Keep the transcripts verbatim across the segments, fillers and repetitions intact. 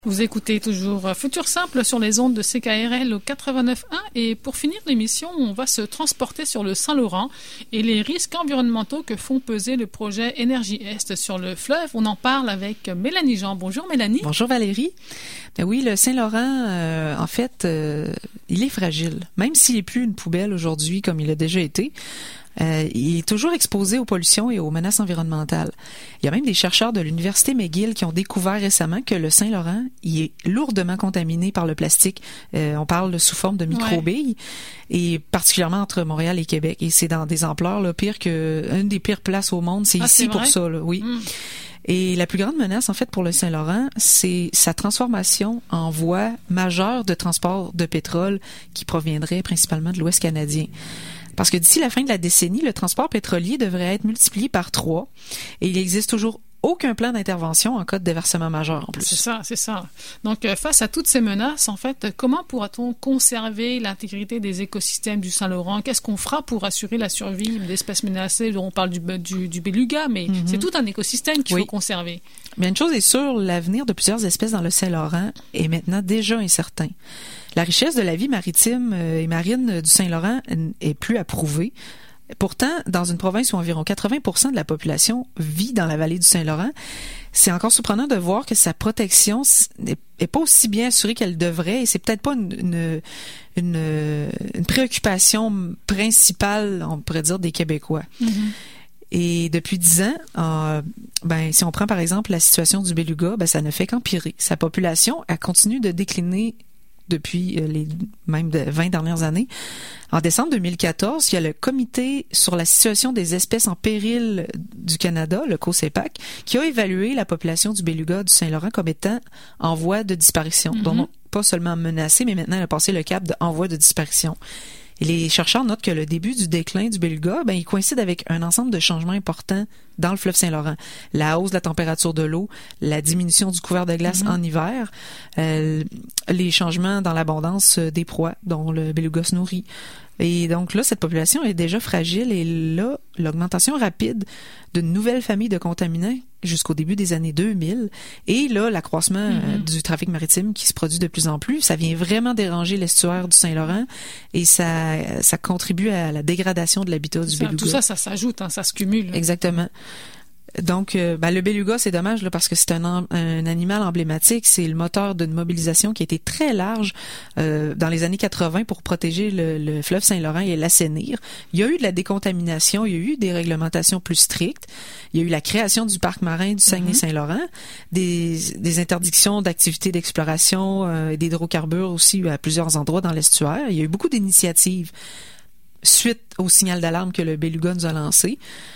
Vous écoutez toujours Futur Simple sur les ondes de C K R L au quatre-vingt-neuf point un et pour finir l'émission, on va se transporter sur le Saint-Laurent et les risques environnementaux que font peser le projet Énergie Est sur le fleuve. On en parle avec Mélanie Jean. Bonjour Mélanie. Bonjour Valérie. Ben oui, le Saint-Laurent, euh, en fait, euh, il est fragile. Même s'il n'est plus une poubelle aujourd'hui comme il a déjà été, Euh, il est toujours exposé aux pollutions et aux menaces environnementales. Il y a même des chercheurs de l'Université McGill qui ont découvert récemment que le Saint-Laurent il est lourdement contaminé par le plastique. Euh, on parle sous forme de microbilles, ouais. Et particulièrement entre Montréal et Québec. Et c'est dans des ampleurs là, pire que une des pires places au monde. C'est ah, ici c'est pour ça, là, oui. Mm. Et la plus grande menace, en fait, pour le Saint-Laurent, c'est sa transformation en voie majeure de transport de pétrole qui proviendrait principalement de l'Ouest canadien. Parce que d'ici la fin de la décennie, le transport pétrolier devrait être multiplié par trois et il n'existe toujours aucun plan d'intervention en cas de déversement majeur en plus. C'est ça, c'est ça. Donc, euh, face à toutes ces menaces, en fait, comment pourra-t-on conserver l'intégrité des écosystèmes du Saint-Laurent? Qu'est-ce qu'on fera pour assurer la survie d'espèces menacées? On parle du, du, du beluga, mais mm-hmm. c'est tout un écosystème qu'il oui. faut conserver. Mais une chose est sûre, l'avenir de plusieurs espèces dans le Saint-Laurent est maintenant déjà incertain. La richesse de la vie maritime et marine du Saint-Laurent est plus à prouver. Pourtant, dans une province où environ quatre-vingts pour cent de la population vit dans la vallée du Saint-Laurent, c'est encore surprenant de voir que sa protection n'est, n'est pas aussi bien assurée qu'elle devrait et c'est peut-être pas une, une, une, une préoccupation principale, on pourrait dire, des Québécois. Mm-hmm. Et depuis dix ans, euh, ben si on prend par exemple la situation du beluga, ben ça ne fait qu'empirer. Sa population, elle continue de décliner depuis les même de vingt dernières années. En décembre deux mille quatorze, il y a le Comité sur la situation des espèces en péril du Canada, le COSEPAC, qui a évalué la population du beluga du Saint-Laurent comme étant en voie de disparition. Mm-hmm. Donc, pas seulement menacée, mais maintenant elle a passé le cap de en voie de disparition. Et les chercheurs notent que le début du déclin du beluga, ben, il coïncide avec un ensemble de changements importants dans le fleuve Saint-Laurent. La hausse de la température de l'eau, la diminution du couvert de glace mm-hmm. en hiver, euh, les changements dans l'abondance des proies dont le beluga se nourrit. Et donc là, cette population est déjà fragile et là, l'augmentation rapide d'une nouvelle famille de contaminants jusqu'au début des années deux mille et là, l'accroissement mm-hmm. euh, du trafic maritime qui se produit de plus en plus, ça vient vraiment déranger l'estuaire du Saint-Laurent et ça, ça contribue à la dégradation de l'habitat du ça, beluga. Tout ça, ça s'ajoute, hein, ça se cumule. Exactement. Donc, euh, ben, le beluga, c'est dommage là, parce que c'est un, un animal emblématique. C'est le moteur d'une mobilisation qui a été très large euh, dans les années quatre-vingts pour protéger le, le fleuve Saint-Laurent et l'assainir. Il y a eu de la décontamination, il y a eu des réglementations plus strictes. Il y a eu la création du parc marin du Saguenay-Saint-Laurent, des, des interdictions d'activités d'exploration euh, et d'hydrocarbures aussi à plusieurs endroits dans l'estuaire. Il y a eu beaucoup d'initiatives suite au signal d'alarme que le beluga nous a lancé.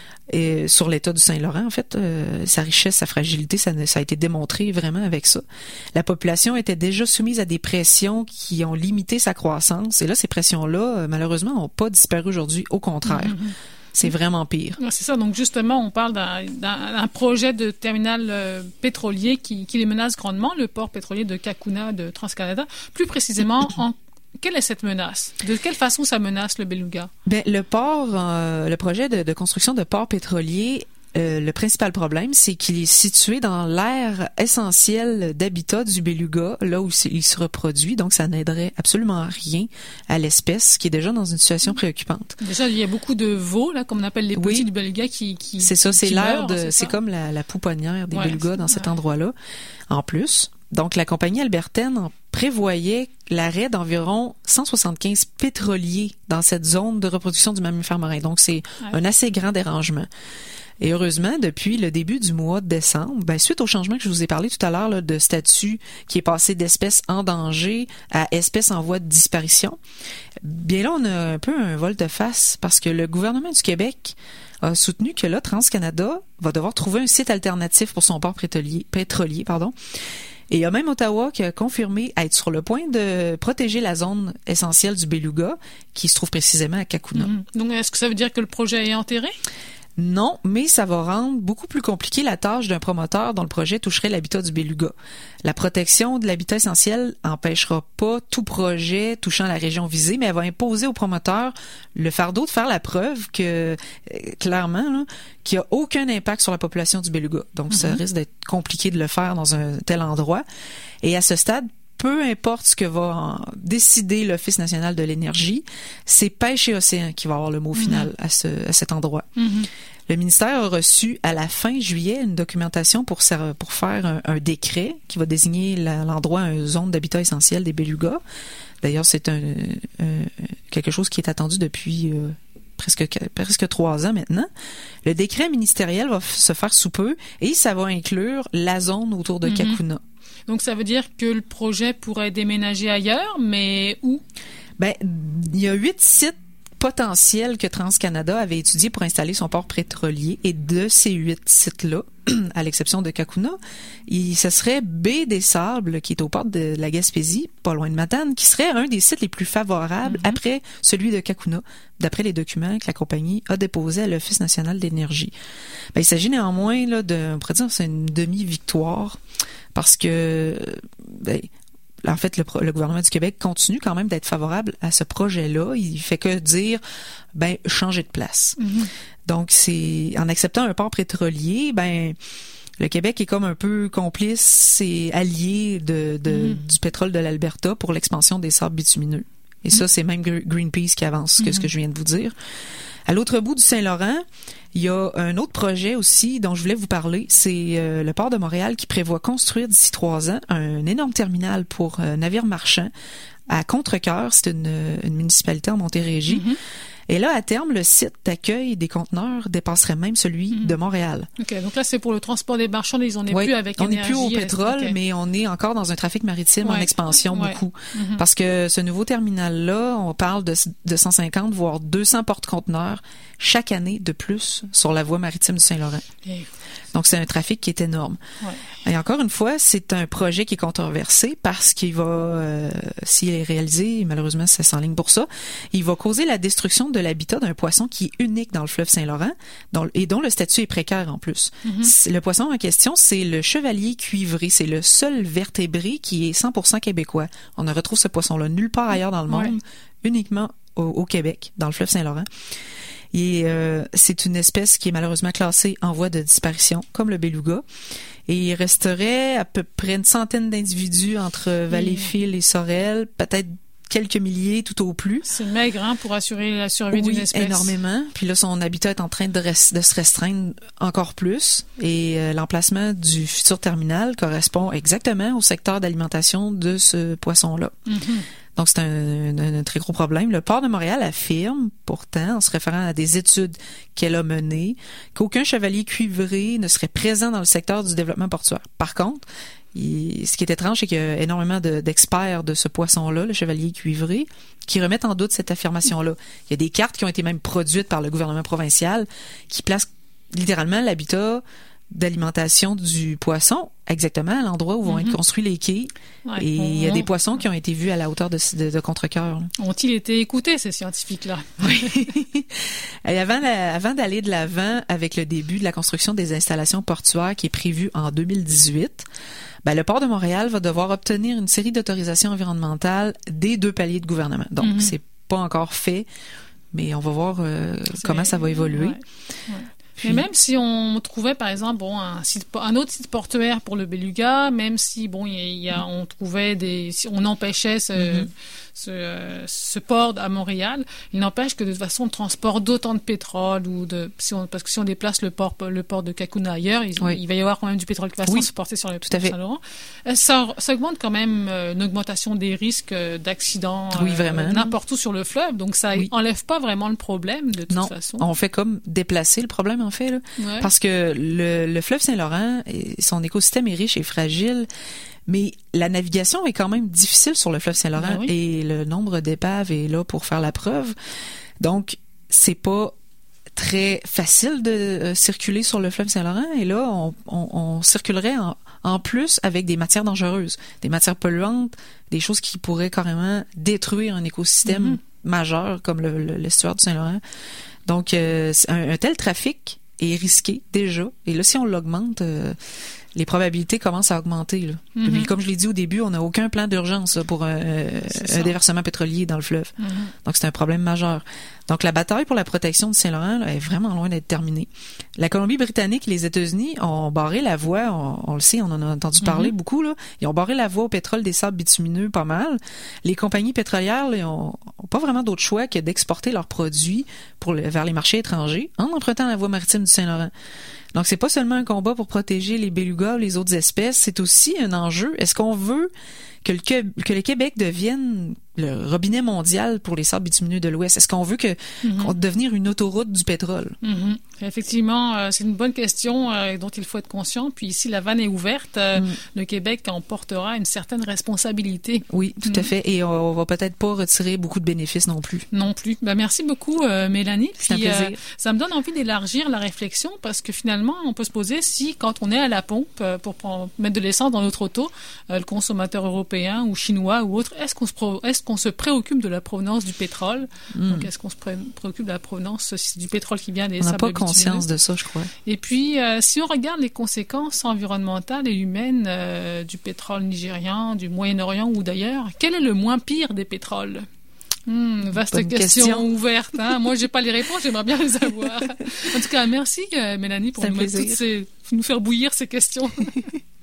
Et sur l'état du Saint-Laurent, en fait, euh, sa richesse, sa fragilité, ça, ça a été démontré vraiment avec ça. La population était déjà soumise à des pressions qui ont limité sa croissance. Et là, ces pressions-là, euh, malheureusement, n'ont pas disparu aujourd'hui. Au contraire. Mm-hmm. C'est vraiment pire. Ouais, c'est ça. Donc, justement, on parle d'un, d'un, d'un projet de terminal euh, pétrolier qui, qui les menace grandement, le port pétrolier de Cacouna de Trans-Canada. Plus précisément, en quelle est cette menace? De quelle façon ça menace le beluga? Ben, le port, euh, le projet de, de construction de port pétrolier, euh, le principal problème, c'est qu'il est situé dans l'aire essentielle d'habitat du beluga, là où il se reproduit. Donc, ça n'aiderait absolument rien à l'espèce qui est déjà dans une situation préoccupante. Déjà, il y a beaucoup de veaux, là, comme on appelle les petits oui. du beluga, qui, qui c'est ça, c'est qui l'aire meurent, de, c'est, c'est comme la, la pouponnière des ouais, belugas dans cet ouais. endroit-là. En plus. Donc, la compagnie albertaine en prévoyait l'arrêt d'environ cent soixante-quinze pétroliers dans cette zone de reproduction du mammifère marin. Donc, c'est ouais. un assez grand dérangement. Et heureusement, depuis le début du mois de décembre, ben, suite au changement que je vous ai parlé tout à l'heure là, de statut qui est passé d'espèce en danger à espèce en voie de disparition, bien là, on a un peu un volte-face parce que le gouvernement du Québec a soutenu que là, Trans-Canada va devoir trouver un site alternatif pour son port pétrolier, pétrolier pardon. Et il y a même Ottawa qui a confirmé être sur le point de protéger la zone essentielle du beluga qui se trouve précisément à Cacouna. Mmh. Donc, est-ce que ça veut dire que le projet est enterré? Non, mais ça va rendre beaucoup plus compliqué la tâche d'un promoteur dont le projet toucherait l'habitat du Beluga. La protection de l'habitat essentiel empêchera pas tout projet touchant la région visée, mais elle va imposer au promoteur le fardeau de faire la preuve que, euh, clairement, là, qu'il n'y a aucun impact sur la population du Beluga. Donc, mm-hmm. ça risque d'être compliqué de le faire dans un tel endroit. Et à ce stade, peu importe ce que va décider l'Office national de l'énergie, c'est Pêche et Océan qui va avoir le mot final mm-hmm. à, ce, à cet endroit. Mm-hmm. Le ministère a reçu à la fin juillet une documentation pour, pour faire un, un décret qui va désigner la, l'endroit une zone d'habitat essentiel des Belugas. D'ailleurs, c'est un, un, quelque chose qui est attendu depuis euh, presque, presque trois ans maintenant. Le décret ministériel va f- se faire sous peu et ça va inclure la zone autour de mm-hmm. Kakuna. Donc, ça veut dire que le projet pourrait déménager ailleurs, mais où? Ben, il y a huit sites potentiels que TransCanada avait étudiés pour installer son port pétrolier. Et de ces huit sites-là, à l'exception de Kakuna, il, ce serait Baie des Sables, qui est au port de la Gaspésie, pas loin de Matane, qui serait un des sites les plus favorables mm-hmm. après celui de Kakuna, d'après les documents que la compagnie a déposés à l'Office national d'énergie. Ben, il s'agit néanmoins là, de, on pourrait dire, c'est une demi-victoire, parce que, ben, en fait, le, le gouvernement du Québec continue quand même d'être favorable à ce projet-là. Il fait que dire, ben, changer de place. Mm-hmm. Donc, c'est, en acceptant un port pétrolier, ben, le Québec est comme un peu complice et allié de, de, mm-hmm. du pétrole de l'Alberta pour l'expansion des sables bitumineux. Et mm-hmm. ça, c'est même Greenpeace qui avance que mm-hmm. ce que je viens de vous dire. À l'autre bout du Saint-Laurent, il y a un autre projet aussi dont je voulais vous parler. C'est euh, le port de Montréal qui prévoit construire d'ici trois ans un énorme terminal pour euh, navires marchands à Contrecœur. C'est une, une municipalité en Montérégie. Mm-hmm. Et là, à terme, le site d'accueil des conteneurs dépasserait même celui mmh. de Montréal. OK, donc là, c'est pour le transport des marchandises. On n'est oui, plus avec on énergie. On n'est plus au pétrole, okay. mais on est encore dans un trafic maritime ouais. en expansion ouais. beaucoup. Mmh. Parce que ce nouveau terminal-là, on parle de, de cent cinquante, voire deux cents porte-conteneurs chaque année de plus sur la voie maritime du Saint-Laurent. Et... Donc, c'est un trafic qui est énorme. Ouais. Et encore une fois, c'est un projet qui est controversé parce qu'il va, euh, s'il est réalisé, malheureusement, ça s'enligne pour ça, il va causer la destruction de l'habitat d'un poisson qui est unique dans le fleuve Saint-Laurent dont, et dont le statut est précaire en plus. Mm-hmm. Le poisson en question, c'est le chevalier cuivré. C'est le seul vertébré qui est cent pour cent québécois. On ne retrouve ce poisson-là nulle part ailleurs dans le monde, ouais. uniquement au, au Québec, dans le fleuve Saint-Laurent. Et euh, c'est une espèce qui est malheureusement classée en voie de disparition, comme le beluga. Et il resterait à peu près une centaine d'individus entre Valleyfield mmh. et Sorel, peut-être quelques milliers tout au plus. C'est maigre, hein, pour assurer la survie oui, d'une espèce. Oui, énormément. Puis là, son habitat est en train de, res- de se restreindre encore plus. Et euh, l'emplacement du futur terminal correspond exactement au secteur d'alimentation de ce poisson-là. Mmh. Donc, c'est un, un, un très gros problème. Le port de Montréal affirme, pourtant, en se référant à des études qu'elle a menées, qu'aucun chevalier cuivré ne serait présent dans le secteur du développement portuaire. Par contre, il, ce qui est étrange, c'est qu'il y a énormément de, d'experts de ce poisson-là, le chevalier cuivré, qui remettent en doute cette affirmation-là. Il y a des cartes qui ont été même produites par le gouvernement provincial qui placent littéralement l'habitat d'alimentation du poisson exactement à l'endroit où vont mm-hmm. être construits les quais. Ouais, et il y a des poissons qui ont été vus à la hauteur de, de, de Contrecœur. Ont-ils été écoutés, ces scientifiques-là? Oui. Et avant, la, avant d'aller de l'avant avec le début de la construction des installations portuaires qui est prévue en deux mille dix-huit, ben, le port de Montréal va devoir obtenir une série d'autorisations environnementales des deux paliers de gouvernement. Donc, mm-hmm. c'est pas encore fait, mais on va voir euh, comment ça va évoluer. Ouais. Ouais. Puis... Mais même si on trouvait, par exemple, bon, un, site, un autre site portuaire pour le beluga, même si, bon, il y a, on trouvait des, si on empêchait ce, mm-hmm. ce, euh, ce port à Montréal, il n'empêche que de toute façon, le transport d'autant de pétrole ou de, si on, parce que si on déplace le port, le port de Kakuna ailleurs, il, oui. il va y avoir quand même du pétrole qui va oui. se transporter sur le port de Saint-Laurent. Ça, ça augmente quand même euh, une augmentation des risques d'accidents oui, euh, vraiment. n'importe où sur le fleuve. Donc, ça oui. enlève pas vraiment le problème de toute non. façon. On fait comme déplacer le problème en fait, là. Ouais. Parce que le, le fleuve Saint-Laurent, son écosystème est riche et fragile, mais la navigation est quand même difficile sur le fleuve Saint-Laurent ben oui. et le nombre d'épaves est là pour faire la preuve. Donc, c'est pas très facile de euh, circuler sur le fleuve Saint-Laurent et là, on, on, on circulerait en, en plus avec des matières dangereuses, des matières polluantes, des choses qui pourraient carrément détruire un écosystème mm-hmm. majeur comme le, le, l'estuaire du Saint-Laurent. Donc, euh, un, un tel trafic est risqué déjà. Et là, si on l'augmente, euh, les probabilités commencent à augmenter. Là. Mm-hmm. Puis, comme je l'ai dit au début, on n'a aucun plan d'urgence là, pour un, un déversement pétrolier dans le fleuve. Mm-hmm. Donc, c'est un problème majeur. Donc, la bataille pour la protection du Saint-Laurent là, est vraiment loin d'être terminée. La Colombie-Britannique et les États-Unis ont barré la voie, on, on le sait, on en a entendu parler mm-hmm. beaucoup, là. Ils ont barré la voie au pétrole des sables bitumineux pas mal. Les compagnies pétrolières là, ont, ont pas vraiment d'autre choix que d'exporter leurs produits pour le, vers les marchés étrangers en empruntant la voie maritime du Saint-Laurent. Donc, c'est pas seulement un combat pour protéger les belugas ou les autres espèces, c'est aussi un enjeu. Est-ce qu'on veut que le, que le Québec devienne le robinet mondial pour les sables bitumineux de l'Ouest? Est-ce qu'on veut que mm-hmm. qu'on devenir une autoroute du pétrole? Mm-hmm. Effectivement, euh, c'est une bonne question euh, dont il faut être conscient. Puis ici, la vanne est ouverte. Euh, mm. Le Québec en portera une certaine responsabilité. Oui, tout mm. à fait. Et on, on va peut-être pas retirer beaucoup de bénéfices non plus. Non plus. Ben, merci beaucoup, euh, Mélanie. C'est Puis, un plaisir. Euh, ça me donne envie d'élargir la réflexion parce que finalement, on peut se poser si, quand on est à la pompe euh, pour prendre, mettre de l'essence dans notre auto, euh, le consommateur européen ou chinois ou autre, est-ce qu'on se, pro- est-ce qu'on se préoccupe de la provenance du pétrole? Mm. Donc, est-ce qu'on se pré- préoccupe de la provenance du pétrole qui vient des sables bitumineux? On n'a pas conscience de ça, je crois. Et puis, euh, si on regarde les conséquences environnementales et humaines euh, du pétrole nigérian, du Moyen-Orient ou d'ailleurs, quel est le moins pire des pétroles? Hum, vaste question, question ouverte. Hein? Moi, j'ai pas les réponses, j'aimerais bien les avoir. En tout cas, merci euh, Mélanie pour nous, toutes ces, nous faire bouillir ces questions.